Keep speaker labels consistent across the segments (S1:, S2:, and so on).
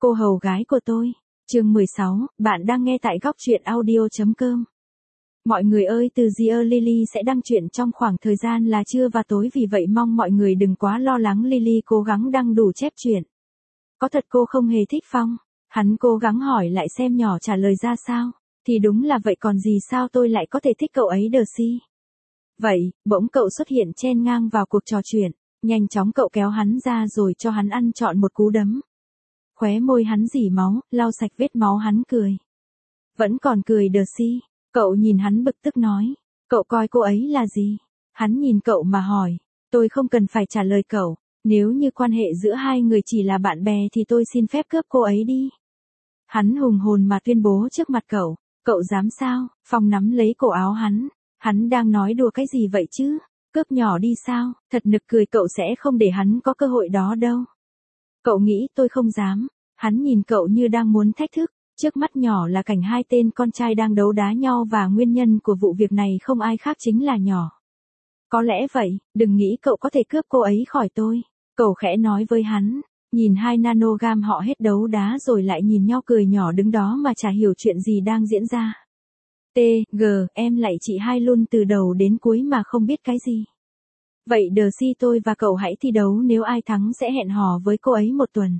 S1: Cô hầu gái của tôi. Chương 16, bạn đang nghe tại góc truyện audio.com. Mọi người ơi, từ Dear Lily sẽ đăng truyện trong khoảng thời gian là trưa và tối, vì vậy mong mọi người đừng quá lo lắng. Lily cố gắng đăng đủ chép truyện. Có thật cô không hề thích Phong? Hắn cố gắng hỏi lại xem nhỏ trả lời ra sao. Thì đúng là vậy còn gì, sao tôi lại có thể thích cậu ấy Darcy? Vậy, bỗng cậu xuất hiện chen ngang vào cuộc trò chuyện. Nhanh chóng cậu kéo hắn ra rồi cho hắn ăn trọn một cú đấm. Khóe môi hắn rỉ máu, lau sạch vết máu hắn cười. Vẫn còn cười Darcy. Cậu nhìn hắn bực tức nói. Cậu coi cô ấy là gì? Hắn nhìn cậu mà hỏi. Tôi không cần phải trả lời cậu. Nếu như quan hệ giữa hai người chỉ là bạn bè thì tôi xin phép cướp cô ấy đi. Hắn hùng hồn mà tuyên bố trước mặt cậu. Cậu dám sao? Phong nắm lấy cổ áo hắn. Hắn đang nói đùa cái gì vậy chứ? Cướp nhỏ đi sao? Thật nực cười, cậu sẽ không để hắn có cơ hội đó đâu. Cậu nghĩ tôi không dám? Hắn nhìn cậu như đang muốn thách thức. Trước mắt nhỏ là cảnh hai tên con trai đang đấu đá nhau và nguyên nhân của vụ việc này không ai khác chính là nhỏ. Có lẽ vậy, đừng nghĩ cậu có thể cướp cô ấy khỏi tôi. Cậu khẽ nói với hắn. Nhìn hai nanogam họ hết đấu đá rồi lại nhìn nhau cười, nhỏ đứng đó mà chả hiểu chuyện gì đang diễn ra. T.G. Em lại chị hai luôn từ đầu đến cuối mà không biết cái gì. Vậy Darcy, tôi và cậu hãy thi đấu, nếu ai thắng sẽ hẹn hò với cô ấy một tuần.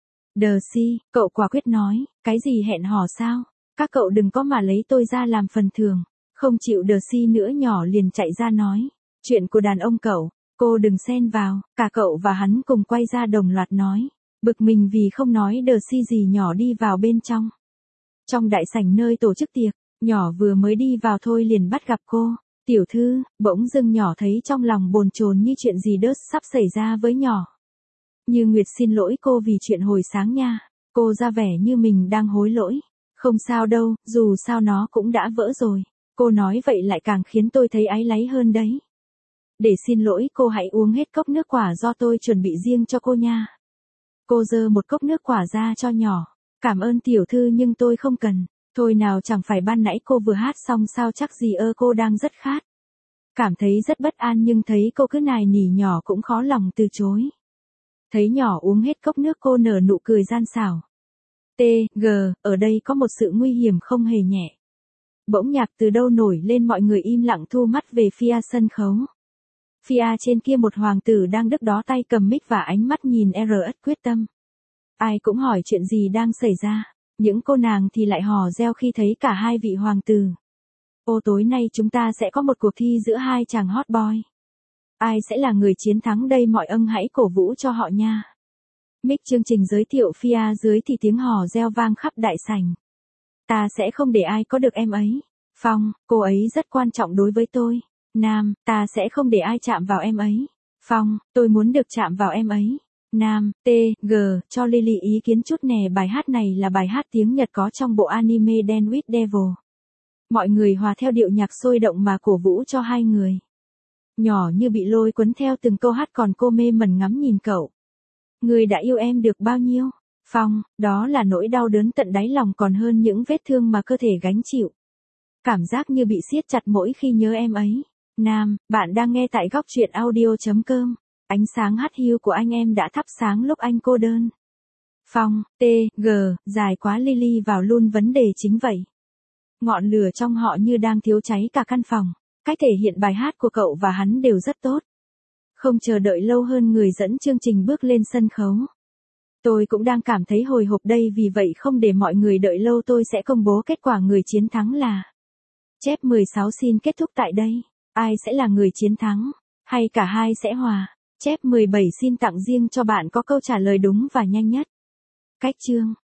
S1: Darcy, cậu quả quyết nói. Cái gì hẹn hò sao? Các cậu đừng có mà lấy tôi ra làm phần thưởng. Không chịu Darcy nữa, nhỏ liền chạy ra nói. Chuyện của đàn ông cậu, cô đừng xen vào. Cả cậu và hắn cùng quay ra đồng loạt nói. Bực mình vì không nói Darcy gì, nhỏ đi vào bên trong. Trong đại sảnh nơi tổ chức tiệc, nhỏ vừa mới đi vào thôi liền bắt gặp cô. Tiểu thư. Bỗng dưng nhỏ thấy trong lòng bồn chồn như chuyện gì đớt sắp xảy ra với nhỏ. Như Nguyệt xin lỗi cô vì chuyện hồi sáng nha. Cô ra vẻ như mình đang hối lỗi. Không sao đâu, dù sao nó cũng đã vỡ rồi. Cô nói vậy lại càng khiến tôi thấy áy náy hơn đấy. Để xin lỗi cô hãy uống hết cốc nước quả do tôi chuẩn bị riêng cho cô nha. Cô giơ một cốc nước quả ra cho nhỏ. Cảm ơn tiểu thư nhưng tôi không cần. Thôi nào, chẳng phải ban nãy cô vừa hát xong sao, chắc gì cô đang rất khát. Cảm thấy rất bất an nhưng thấy cô cứ nài nỉ, nhỏ cũng khó lòng từ chối. Thấy nhỏ uống hết cốc nước, cô nở nụ cười gian xảo. T.G. Ở đây có một sự nguy hiểm không hề nhẹ. Bỗng nhạc từ đâu nổi lên, mọi người im lặng thu mắt về phía sân khấu. Phía trên kia một hoàng tử đang đứng đó, tay cầm mic và ánh mắt nhìn rất quyết tâm. Ai cũng hỏi chuyện gì đang xảy ra. Những cô nàng thì lại hò reo khi thấy cả hai vị hoàng tử. Ô, tối nay chúng ta sẽ có một cuộc thi giữa hai chàng hot boy. Ai sẽ là người chiến thắng đây, mọi ân hãy cổ vũ cho họ nha. Mic chương trình giới thiệu phía dưới thì tiếng hò reo vang khắp đại sảnh. Ta sẽ không để ai có được em ấy. Phong, cô ấy rất quan trọng đối với tôi. Nam, ta sẽ không để ai chạm vào em ấy. Phong, tôi muốn được chạm vào em ấy. Nam, T.G. Cho Lily ý kiến chút nè. Bài hát này là bài hát tiếng Nhật có trong bộ anime Dance with Devil. Mọi người hòa theo điệu nhạc sôi động mà cổ vũ cho hai người. Nhỏ như bị lôi cuốn theo từng câu hát, còn cô mê mẩn ngắm nhìn cậu. Người đã yêu em được bao nhiêu? Phong, đó là nỗi đau đớn tận đáy lòng còn hơn những vết thương mà cơ thể gánh chịu. Cảm giác như bị siết chặt mỗi khi nhớ em ấy. Nam, bạn đang nghe tại góc truyện audio.com. Ánh sáng hắt hiu của anh em đã thắp sáng lúc anh cô đơn. Phong, T.G. Dài quá. Lily vào luôn vấn đề chính vậy. Ngọn lửa trong họ như đang thiếu cháy cả căn phòng. Cách thể hiện bài hát của cậu và hắn đều rất tốt. Không chờ đợi lâu hơn, người dẫn chương trình bước lên sân khấu. Tôi cũng đang cảm thấy hồi hộp đây, vì vậy không để mọi người đợi lâu, tôi sẽ công bố kết quả. Người chiến thắng là Chép 16 xin kết thúc tại đây. Ai sẽ là người chiến thắng? Hay cả hai sẽ hòa? Chép 17 xin tặng riêng cho bạn có câu trả lời đúng và nhanh nhất. Cách chương